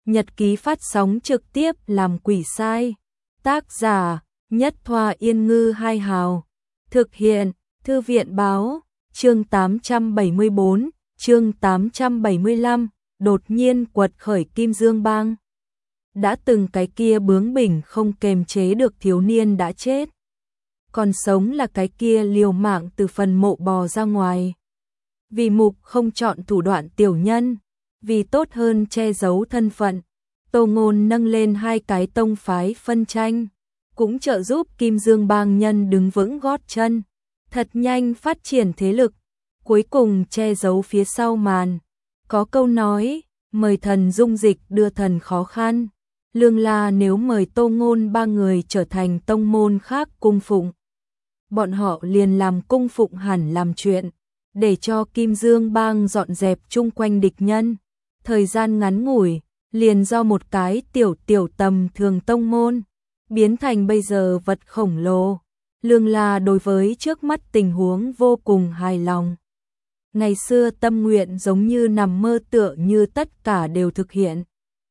Nhật ký phát sóng trực tiếp làm quỷ sai. Tác giả Nhất Thoa Yên Ngư Hai Hào. Thực hiện Thư viện Báo. Chương 874, chương 875, đột nhiên quật khởi Kim Dương Bang. Đã từng cái kia bướng bỉnh không kềm chế được thiếu niên đã chết. Còn sống là cái kia liều mạng từ phần mộ bò ra ngoài. Vì mục không chọn thủ đoạn tiểu nhân, vì tốt hơn che giấu thân phận, Tô Ngôn nâng lên hai cái tông phái phân tranh, cũng trợ giúp Kim Dương Bang nhân đứng vững gót chân, thật nhanh phát triển thế lực, cuối cùng che giấu phía sau màn. Có câu nói, mời thần dung dịch đưa thần khó khăn. Lương La nếu mời Tô Ngôn ba người trở thành tông môn khác cung phụng, bọn họ liền làm cung phụng hẳn làm chuyện, để cho Kim Dương Bang dọn dẹp chung quanh địch nhân. Thời gian ngắn ngủi, liền do một cái tiểu tầm thường tông môn, biến thành bây giờ vật khổng lồ. Lương La đối với trước mắt tình huống vô cùng hài lòng. Ngày xưa tâm nguyện giống như nằm mơ tựa như tất cả đều thực hiện.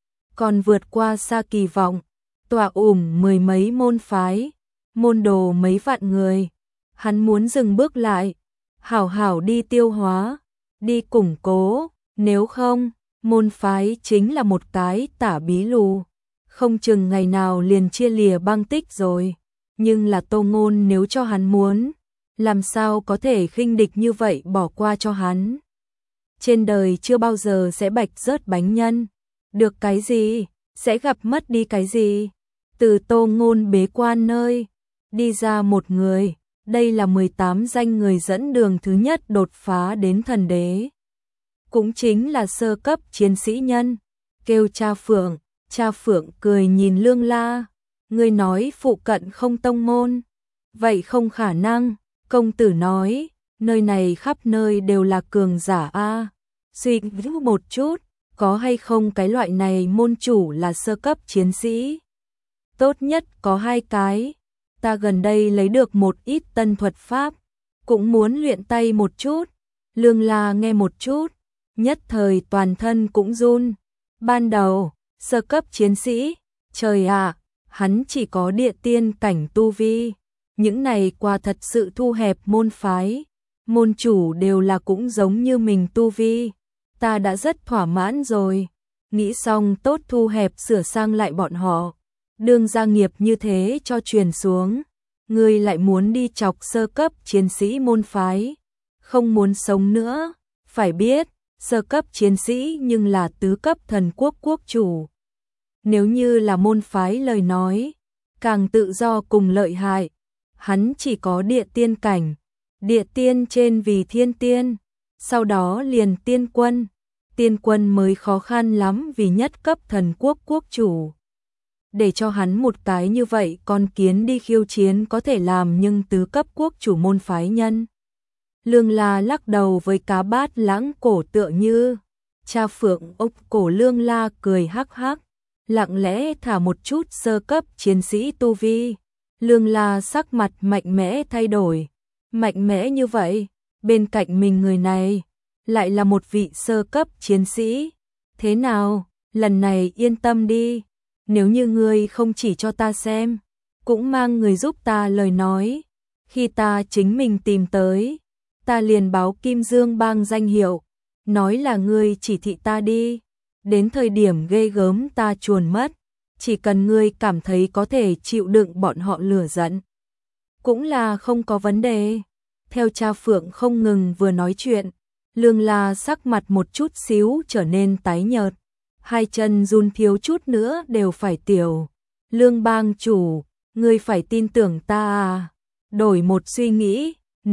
Còn vượt qua xa kỳ vọng, tọa mười mấy môn phái, môn đồ mấy vạn người. Hắn muốn dừng bước lại, hảo hảo đi tiêu hóa, đi củng cố, nếu không, môn phái chính là một cái tả bí lù, không chừng ngày nào liền chia lìa băng tích rồi. Nhưng là Tô Ngôn nếu cho hắn muốn, làm sao có thể khinh địch như vậy bỏ qua cho hắn. Trên đời chưa bao giờ sẽ bạch rớt bánh nhân, được cái gì, sẽ gặp mất đi cái gì. Từ Tô Ngôn bế quan nơi, đi ra một người, đây là 18 danh người dẫn đường thứ nhất đột phá đến thần đế. Cũng chính là sơ cấp chiến sĩ nhân, kêu Cha Phượng. Cha Phượng cười nhìn Lương La, ngươi nói phụ cận không tông môn, vậy không khả năng. Công tử nói, nơi này khắp nơi đều là cường giả a. Suy nghĩ một chút, có hay không cái loại này môn chủ là sơ cấp chiến sĩ? Tốt nhất có hai cái. Ta gần đây lấy được một ít tân thuật pháp, cũng muốn luyện tay một chút. Lương La nghe một chút, nhất thời toàn thân cũng run. Ban đầu, sơ cấp chiến sĩ, trời ạ, hắn chỉ có địa tiên cảnh tu vi. Những này quả thật sự thu hẹp môn phái, môn chủ đều là cũng giống như mình tu vi. Ta đã rất thỏa mãn rồi, nghĩ xong tốt thu hẹp sửa sang lại bọn họ. Đương gia nghiệp như thế cho truyền xuống, ngươi lại muốn đi chọc sơ cấp chiến sĩ môn phái, không muốn sống nữa. Phải biết, sơ cấp chiến sĩ nhưng là tứ cấp thần quốc quốc chủ. Nếu như là môn phái lời nói, càng tự do cùng lợi hại. Hắn chỉ có địa tiên cảnh, địa tiên trên vì thiên tiên, sau đó liền tiên quân mới khó khăn lắm vì nhất cấp thần quốc quốc chủ. Để cho hắn một cái như vậy con kiến đi khiêu chiến có thể làm nhưng tứ cấp quốc chủ môn phái nhân. Lương La lắc đầu với cá bát lãng cổ tựa như. Cha Phượng ốc cổ Lương La cười hắc hắc, lặng lẽ thả một chút sơ cấp chiến sĩ tu vi. Lương La sắc mặt mạnh mẽ thay đổi, mạnh mẽ như vậy, bên cạnh mình người này lại là một vị sơ cấp chiến sĩ. Thế nào, lần này yên tâm đi, nếu như ngươi không chỉ cho ta xem, cũng mang người giúp ta lời nói, khi ta chính mình tìm tới, ta liền báo Kim Dương Bang danh hiệu, nói là ngươi chỉ thị ta đi, đến thời điểm ghê gớm ta chuồn mất. Chỉ cần ngươi cảm thấy có thể chịu đựng bọn họ lửa giận, cũng là không có vấn đề. Theo Cha Phượng không ngừng vừa nói chuyện, Lương La sắc mặt một chút xíu trở nên tái nhợt, hai chân run thiếu chút nữa đều phải tiểu. Lương bang chủ, ngươi phải tin tưởng ta à? Đổi một suy nghĩ,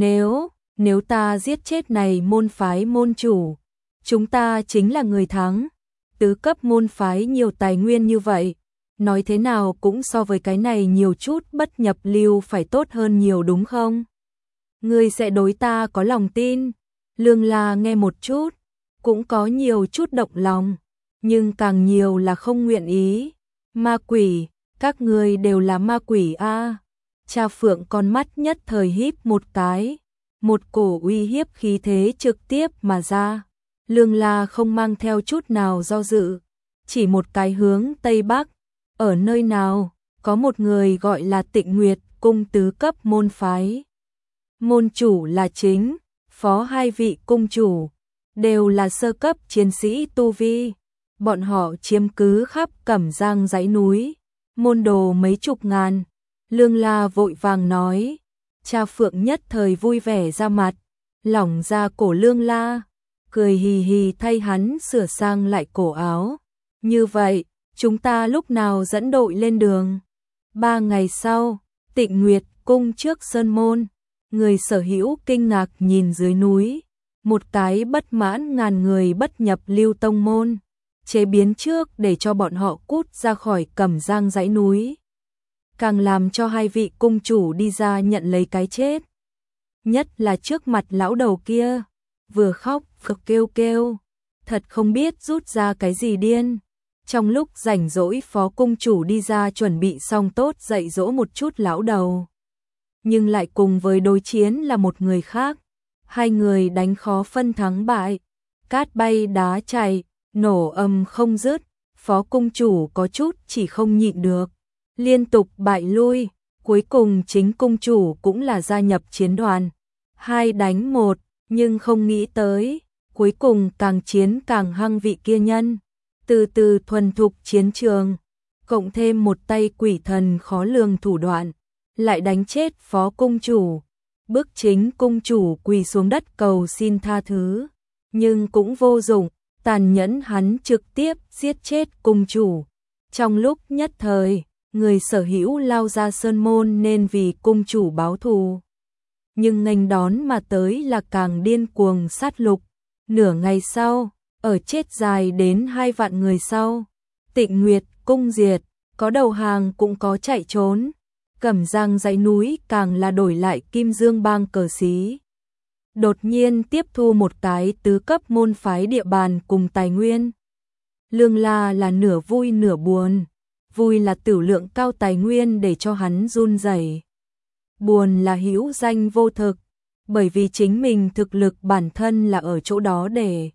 nếu ta giết chết này môn phái môn chủ, chúng ta chính là người thắng. Tứ cấp môn phái nhiều tài nguyên như vậy, nói thế nào cũng so với cái này nhiều chút bất nhập lưu phải tốt hơn nhiều đúng không? Ngươi sẽ đối ta có lòng tin. Lương La nghe một chút, cũng có nhiều chút động lòng, nhưng càng nhiều là không nguyện ý. Ma quỷ, các ngươi đều là ma quỷ a. Cha Phượng con mắt nhất thời híp một cái, một cổ uy hiếp khí thế trực tiếp mà ra. Lương La không mang theo chút nào do dự, chỉ một cái hướng Tây Bắc, ở nơi nào, có một người gọi là Tịnh Nguyệt cung tứ cấp môn phái. Môn chủ là chính, phó hai vị cung chủ, đều là sơ cấp chiến sĩ tu vi. Bọn họ chiếm cứ khắp Cẩm Giang dãy núi, môn đồ mấy chục ngàn. Lương La vội vàng nói, cha Phượng nhất thời vui vẻ ra mặt, lỏng ra cổ Lương La, cười hì hì thay hắn sửa sang lại cổ áo. Như vậy, chúng ta lúc nào dẫn đội lên đường? 3 ngày sau, Tịnh Nguyệt cung trước sơn môn, người sở hữu kinh ngạc nhìn dưới núi, một cái bất mãn ngàn người bất nhập lưu tông môn, chế biến trước để cho bọn họ cút ra khỏi Cẩm Giang dãy núi. Càng làm cho hai vị cung chủ đi ra nhận lấy cái chết. Nhất là trước mặt lão đầu kia, vừa khóc vừa kêu kêu, thật không biết rút ra cái gì điên. Trong lúc rảnh rỗi phó cung chủ đi ra chuẩn bị xong tốt dạy dỗ một chút lão đầu. Nhưng lại cùng với đối chiến là một người khác. Hai người đánh khó phân thắng bại. Cát bay đá chảy, nổ âm không dứt. Phó cung chủ có chút chỉ không nhịn được. Liên tục bại lui. Cuối cùng chính cung chủ cũng là gia nhập chiến đoàn. 2 đánh 1, nhưng không nghĩ tới. Cuối cùng càng chiến càng hăng vị kia nhân. Từ từ thuần thục chiến trường, cộng thêm một tay quỷ thần khó lường thủ đoạn, lại đánh chết phó cung chủ, bức chính cung chủ quỳ xuống đất cầu xin tha thứ, nhưng cũng vô dụng, tàn nhẫn hắn trực tiếp giết chết cung chủ. Trong lúc nhất thời, người sở hữu lao ra sơn môn nên vì cung chủ báo thù. Nhưng nghênh đón mà tới là càng điên cuồng sát lục. Nửa ngày sau, ở chết dài đến 2 vạn người sau, Tịnh Nguyệt cung diệt, có đầu hàng cũng có chạy trốn. Cẩm Giang dãy núi càng là đổi lại Kim Dương bang cờ xí. Đột nhiên tiếp thu một cái tứ cấp môn phái địa bàn cùng tài nguyên. Lương La là nửa vui nửa buồn. Vui là tử lượng cao tài nguyên để cho hắn run rẩy. Buồn là hữu danh vô thực, bởi vì chính mình thực lực bản thân là ở chỗ đó để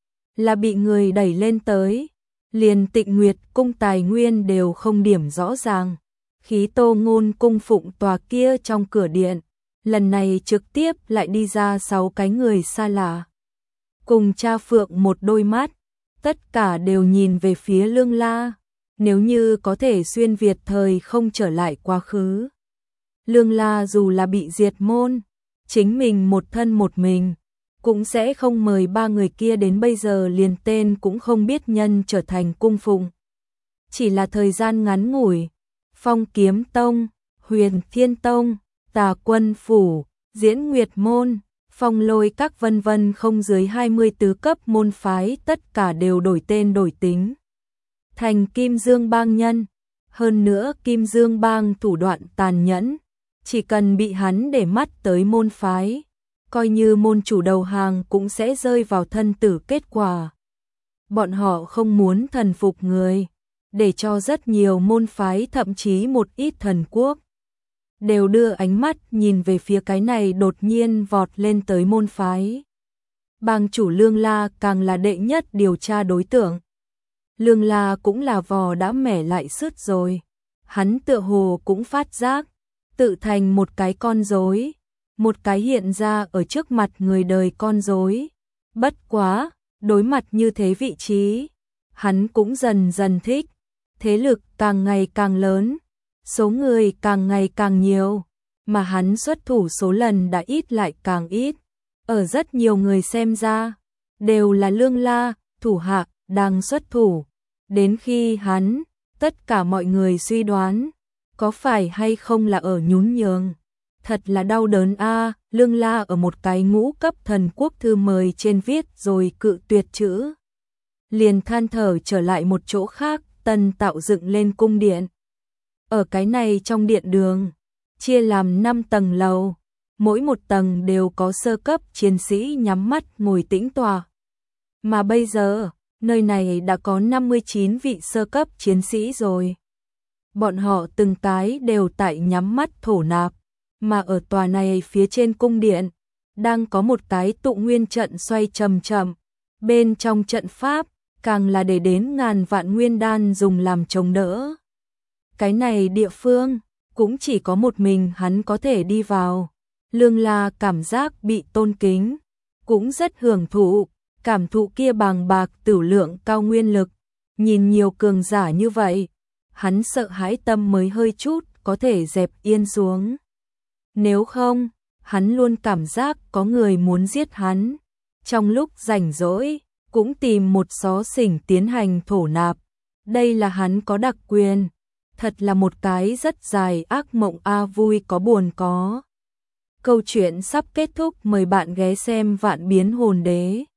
là bị người đẩy lên tới, liền Tịnh Nguyệt cung tài nguyên đều không điểm rõ ràng. Khí Tô Ngôn cung phụng tòa kia trong cửa điện, lần này trực tiếp lại đi ra 6 cái người xa lạ. Cùng cha Phượng một đôi mắt, tất cả đều nhìn về phía Lương La, nếu như có thể xuyên Việt thời không trở lại quá khứ. Lương La dù là bị diệt môn, chính mình một thân một mình, cũng sẽ không mời 3 người kia đến bây giờ liền tên cũng không biết nhân trở thành cung phụng. Chỉ là thời gian ngắn ngủi, Phong Kiếm Tông, Huyền Thiên Tông, Tà Quân Phủ, Diễn Nguyệt Môn, Phong Lôi các vân vân không dưới 20 tứ cấp môn phái tất cả đều đổi tên đổi tính. Thành Kim Dương bang nhân, hơn nữa Kim Dương bang thủ đoạn tàn nhẫn, chỉ cần bị hắn để mắt tới môn phái, coi như môn chủ đầu hàng cũng sẽ rơi vào thân tử kết quả. Bọn họ không muốn thần phục người, để cho rất nhiều môn phái thậm chí một ít thần quốc đều đưa ánh mắt nhìn về phía cái này đột nhiên vọt lên tới môn phái. Bang chủ Lương La càng là đệ nhất điều tra đối tượng. Lương La cũng là vò đã mẻ lại sứt rồi. Hắn tựa hồ cũng phát giác, tự thành một cái con rối, một cái hiện ra ở trước mặt người đời con rối. Bất quá, đối mặt như thế vị trí, hắn cũng dần dần thích. Thế lực càng ngày càng lớn, số người càng ngày càng nhiều, mà hắn xuất thủ số lần đã ít lại càng ít. Ở rất nhiều người xem ra, đều là Lương La, thủ hạ, đang xuất thủ. Đến khi hắn, tất cả mọi người suy đoán, có phải hay không là ở nhún nhường. Thật là đau đớn a. Lương La ở một cái ngũ cấp thần quốc thư mời trên viết rồi cự tuyệt chữ. Liền than thở trở lại một chỗ khác, tân tạo dựng lên cung điện. Ở cái này trong điện đường, chia làm 5 tầng lầu, mỗi một tầng đều có sơ cấp chiến sĩ nhắm mắt ngồi tĩnh tọa. Mà bây giờ, nơi này đã có 59 vị sơ cấp chiến sĩ rồi. Bọn họ từng cái đều tại nhắm mắt thổ nạp, mà ở tòa này phía trên cung điện, đang có một cái tụ nguyên trận xoay chậm chậm. Bên trong trận pháp, càng là để đến ngàn vạn nguyên đan dùng làm chống đỡ. Cái này địa phương, cũng chỉ có một mình hắn có thể đi vào. Lương La cảm giác bị tôn kính, cũng rất hưởng thụ, cảm thụ kia bàng bạc tửu lượng cao nguyên lực. Nhìn nhiều cường giả như vậy, hắn sợ hãi tâm mới hơi chút có thể dẹp yên xuống. Nếu không, hắn luôn cảm giác có người muốn giết hắn. Trong lúc rảnh rỗi, cũng tìm một xó xỉnh tiến hành thổ nạp. Đây là hắn có đặc quyền. Thật là một cái rất dài ác mộng vui có buồn có. Câu chuyện sắp kết thúc, mời bạn ghé xem Vạn Biến Hồn Đế.